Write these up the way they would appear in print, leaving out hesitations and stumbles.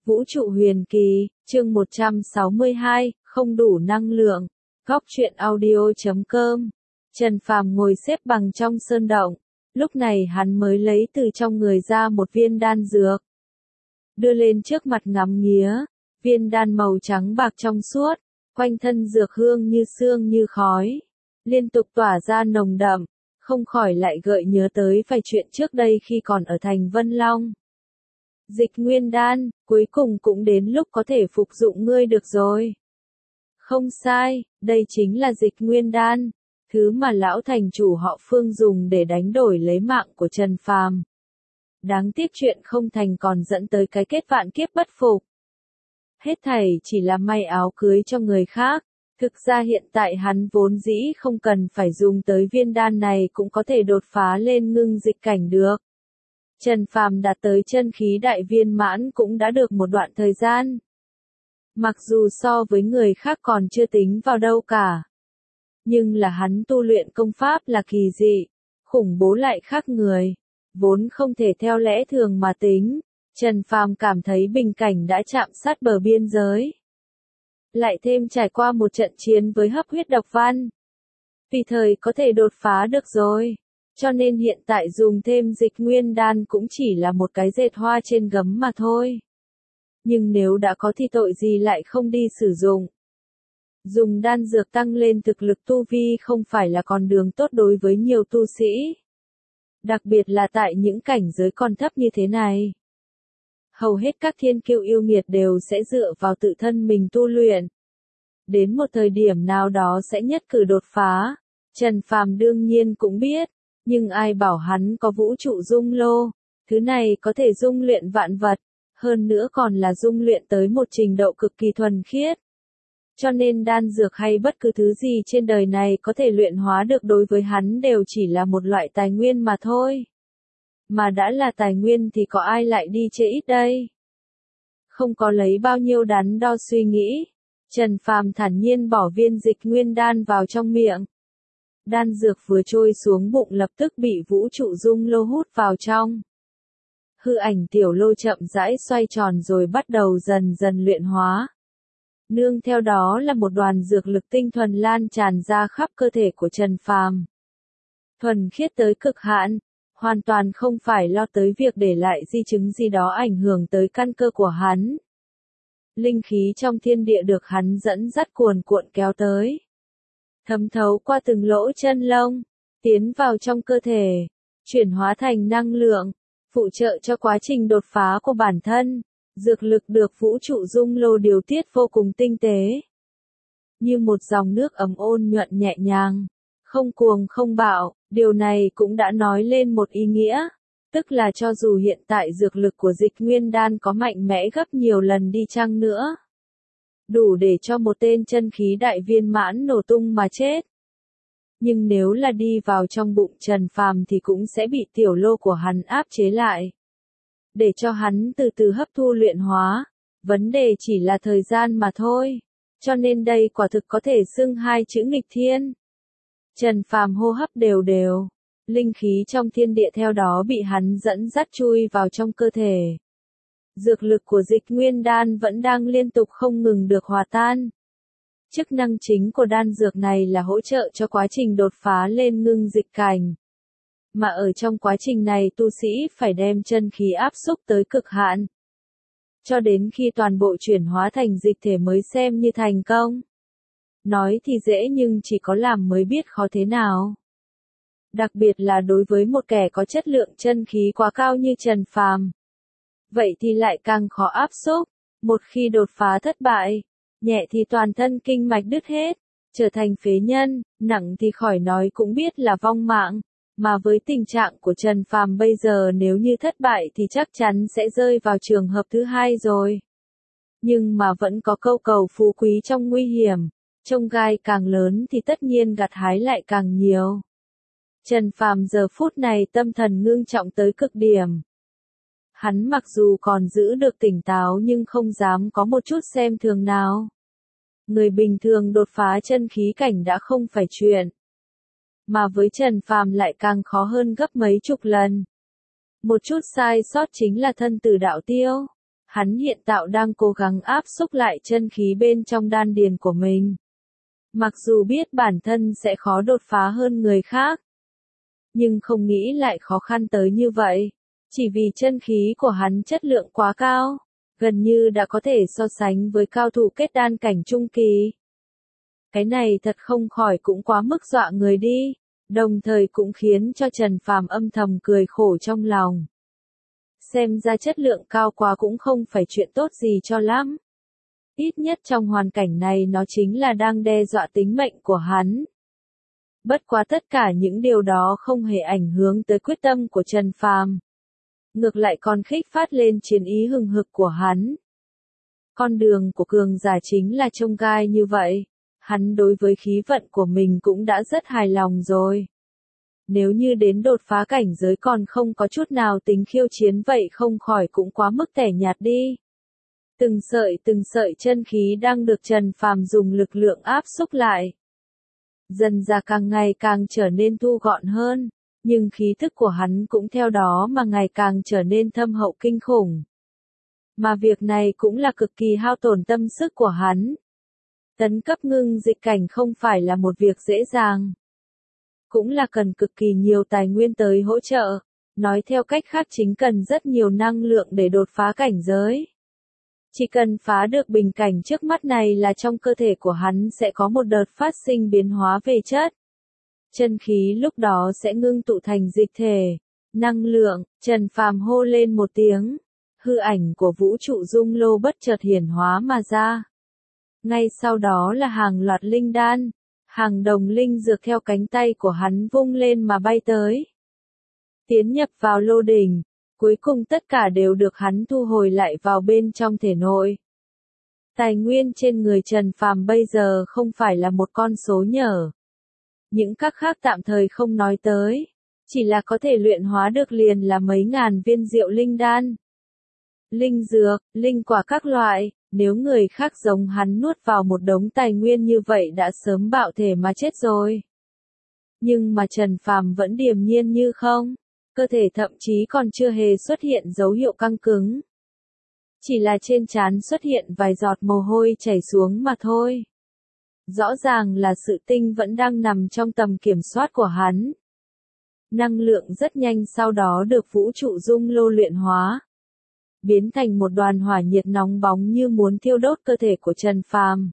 Vũ trụ huyền kỳ, chương 162, không đủ năng lượng. Góc truyện audio.com. Trần Phàm ngồi xếp bằng trong sơn động. Lúc này hắn mới lấy từ trong người ra một viên đan dược. Đưa lên trước mặt ngắm nghía. Viên đan màu trắng bạc trong suốt. Quanh thân dược hương như sương như khói. Liên tục tỏa ra nồng đậm. Không khỏi lại gợi nhớ tới vài chuyện trước đây khi còn ở thành Vân Long. Dịch nguyên đan, cuối cùng cũng đến lúc có thể phục dụng ngươi được rồi. Không sai, đây chính là dịch nguyên đan, thứ mà lão thành chủ họ Phương dùng để đánh đổi lấy mạng của Trần Phàm. Đáng tiếc chuyện không thành còn dẫn tới cái kết vạn kiếp bất phục. Hết thảy chỉ là may áo cưới cho người khác, thực ra hiện tại hắn vốn dĩ không cần phải dùng tới viên đan này cũng có thể đột phá lên ngưng dịch cảnh được. Trần Phàm đạt tới chân khí đại viên mãn cũng đã được một đoạn thời gian. Mặc dù so với người khác còn chưa tính vào đâu cả. Nhưng là hắn tu luyện công pháp là kỳ dị, khủng bố lại khác người, vốn không thể theo lẽ thường mà tính. Trần Phàm cảm thấy bình cảnh đã chạm sát bờ biên giới. Lại thêm trải qua một trận chiến với hấp huyết độc văn. Vì thời có thể đột phá được rồi. Cho nên hiện tại dùng thêm dịch nguyên đan cũng chỉ là một cái dệt hoa trên gấm mà thôi. Nhưng nếu đã có thì tội gì lại không đi sử dụng. Dùng đan dược tăng lên thực lực tu vi không phải là con đường tốt đối với nhiều tu sĩ. Đặc biệt là tại những cảnh giới còn thấp như thế này. Hầu hết các thiên kiêu yêu nghiệt đều sẽ dựa vào tự thân mình tu luyện. Đến một thời điểm nào đó sẽ nhất cử đột phá. Trần Phàm đương nhiên cũng biết. Nhưng ai bảo hắn có vũ trụ dung lô, thứ này có thể dung luyện vạn vật, hơn nữa còn là dung luyện tới một trình độ cực kỳ thuần khiết. Cho nên đan dược hay bất cứ thứ gì trên đời này có thể luyện hóa được đối với hắn đều chỉ là một loại tài nguyên mà thôi. Mà đã là tài nguyên thì có ai lại đi chê ít đây? Không có lấy bao nhiêu đắn đo suy nghĩ, Trần Phàm thản nhiên bỏ viên dịch nguyên đan vào trong miệng. Đan dược vừa trôi xuống bụng lập tức bị vũ trụ dung lô hút vào trong. Hư ảnh tiểu lô chậm rãi xoay tròn rồi bắt đầu dần dần luyện hóa. Nương theo đó là một đoàn dược lực tinh thuần lan tràn ra khắp cơ thể của Trần Phàm. Thuần khiết tới cực hạn, hoàn toàn không phải lo tới việc để lại di chứng gì đó ảnh hưởng tới căn cơ của hắn. Linh khí trong thiên địa được hắn dẫn dắt cuồn cuộn kéo tới. Thấm thấu qua từng lỗ chân lông, tiến vào trong cơ thể, chuyển hóa thành năng lượng, phụ trợ cho quá trình đột phá của bản thân. Dược lực được vũ trụ dung lô điều tiết vô cùng tinh tế. Như một dòng nước ấm ôn nhuận nhẹ nhàng, không cuồng không bạo, điều này cũng đã nói lên một ý nghĩa. Tức là cho dù hiện tại dược lực của dịch nguyên đan có mạnh mẽ gấp nhiều lần đi chăng nữa. Đủ để cho một tên chân khí đại viên mãn nổ tung mà chết. Nhưng nếu là đi vào trong bụng Trần Phàm thì cũng sẽ bị tiểu lô của hắn áp chế lại. Để cho hắn từ từ hấp thu luyện hóa. Vấn đề chỉ là thời gian mà thôi. Cho nên đây quả thực có thể xưng hai chữ nghịch thiên. Trần Phàm hô hấp đều đều. Linh khí trong thiên địa theo đó bị hắn dẫn dắt chui vào trong cơ thể. Dược lực của dịch nguyên đan vẫn đang liên tục không ngừng được hòa tan. Chức năng chính của đan dược này là hỗ trợ cho quá trình đột phá lên ngưng dịch cảnh. Mà ở trong quá trình này tu sĩ phải đem chân khí áp xúc tới cực hạn. Cho đến khi toàn bộ chuyển hóa thành dịch thể mới xem như thành công. Nói thì dễ nhưng chỉ có làm mới biết khó thế nào. Đặc biệt là đối với một kẻ có chất lượng chân khí quá cao như Trần Phàm. Vậy thì lại càng khó áp xúc, một khi đột phá thất bại, nhẹ thì toàn thân kinh mạch đứt hết, trở thành phế nhân, nặng thì khỏi nói cũng biết là vong mạng, mà với tình trạng của Trần Phàm bây giờ nếu như thất bại thì chắc chắn sẽ rơi vào trường hợp thứ hai rồi. Nhưng mà vẫn có câu cầu phú quý trong nguy hiểm, chông gai càng lớn thì tất nhiên gặt hái lại càng nhiều. Trần Phàm giờ phút này tâm thần ngưng trọng tới cực điểm. Hắn mặc dù còn giữ được tỉnh táo nhưng không dám có một chút xem thường nào. Người bình thường đột phá chân khí cảnh đã không phải chuyện. Mà với Trần Phàm lại càng khó hơn gấp mấy chục lần. Một chút sai sót chính là thân tử đạo tiêu. Hắn hiện tại đang cố gắng áp xúc lại chân khí bên trong đan điền của mình. Mặc dù biết bản thân sẽ khó đột phá hơn người khác, nhưng không nghĩ lại khó khăn tới như vậy. Chỉ vì chân khí của hắn chất lượng quá cao, gần như đã có thể so sánh với cao thủ kết đan cảnh trung kỳ. Cái này thật không khỏi cũng quá mức dọa người đi, đồng thời cũng khiến cho Trần Phàm âm thầm cười khổ trong lòng. Xem ra chất lượng cao quá cũng không phải chuyện tốt gì cho lắm. Ít nhất trong hoàn cảnh này nó chính là đang đe dọa tính mệnh của hắn. Bất quá tất cả những điều đó không hề ảnh hưởng tới quyết tâm của Trần Phàm. Ngược lại còn khích phát lên chiến ý hừng hực của hắn. Con đường của cường giả chính là chông gai như vậy. Hắn đối với khí vận của mình cũng đã rất hài lòng rồi. Nếu như đến đột phá cảnh giới còn không có chút nào tính khiêu chiến vậy không khỏi cũng quá mức tẻ nhạt đi. Từng sợi chân khí đang được Trần Phàm dùng lực lượng áp xúc lại. Dần ra càng ngày càng trở nên thu gọn hơn, nhưng khí thức của hắn cũng theo đó mà ngày càng trở nên thâm hậu kinh khủng. Mà việc này cũng là cực kỳ hao tổn tâm sức của hắn. Tấn cấp ngưng dịch cảnh không phải là một việc dễ dàng. Cũng là cần cực kỳ nhiều tài nguyên tới hỗ trợ. Nói theo cách khác chính cần rất nhiều năng lượng để đột phá cảnh giới. Chỉ cần phá được bình cảnh trước mắt này là trong cơ thể của hắn sẽ có một đợt phát sinh biến hóa về chất. Chân khí lúc đó sẽ ngưng tụ thành dịch thể, năng lượng. Trần Phàm hô lên một tiếng. Hư ảnh của vũ trụ dung lô bất chợt hiển hóa mà ra. Ngay sau đó là hàng loạt linh đan, hàng đồng linh dược theo cánh tay của hắn vung lên mà bay tới. Tiến nhập vào lô đỉnh, cuối cùng tất cả đều được hắn thu hồi lại vào bên trong thể nội. Tài nguyên trên người Trần Phàm bây giờ không phải là một con số nhở. Những các khác tạm thời không nói tới, chỉ là có thể luyện hóa được liền là mấy ngàn viên diệu linh đan. Linh dược, linh quả các loại, nếu người khác giống hắn nuốt vào một đống tài nguyên như vậy đã sớm bạo thể mà chết rồi. Nhưng mà Trần Phàm vẫn điềm nhiên như không, cơ thể thậm chí còn chưa hề xuất hiện dấu hiệu căng cứng. Chỉ là trên trán xuất hiện vài giọt mồ hôi chảy xuống mà thôi. Rõ ràng là sự tinh vẫn đang nằm trong tầm kiểm soát của hắn. Năng lượng rất nhanh sau đó được vũ trụ dung lô luyện hóa. Biến thành một đoàn hỏa nhiệt nóng bóng như muốn thiêu đốt cơ thể của Trần Phàm.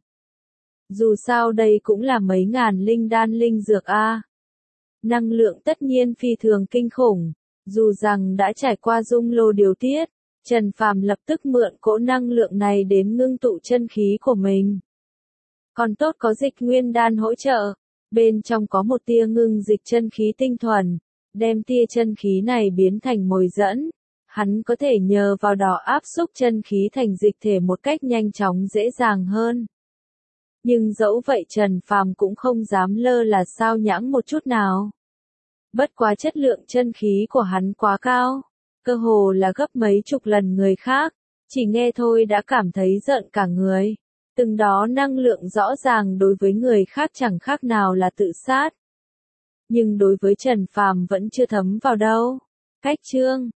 Dù sao đây cũng là mấy ngàn linh đan linh dược a. Năng lượng tất nhiên phi thường kinh khủng, dù rằng đã trải qua dung lô điều tiết, Trần Phàm lập tức mượn cỗ năng lượng này đến ngưng tụ chân khí của mình. Còn tốt có dịch nguyên đan hỗ trợ, bên trong có một tia ngưng dịch chân khí tinh thuần, đem tia chân khí này biến thành mồi dẫn. Hắn có thể nhờ vào đó áp xúc chân khí thành dịch thể một cách nhanh chóng dễ dàng hơn. Nhưng dẫu vậy Trần Phàm cũng không dám lơ là sao nhãng một chút nào. Bất quá chất lượng chân khí của hắn quá cao, cơ hồ là gấp mấy chục lần người khác, chỉ nghe thôi đã cảm thấy rợn cả người. Từng đó năng lượng rõ ràng đối với người khác chẳng khác nào là tự sát. Nhưng đối với Trần Phàm vẫn chưa thấm vào đâu. Cách chương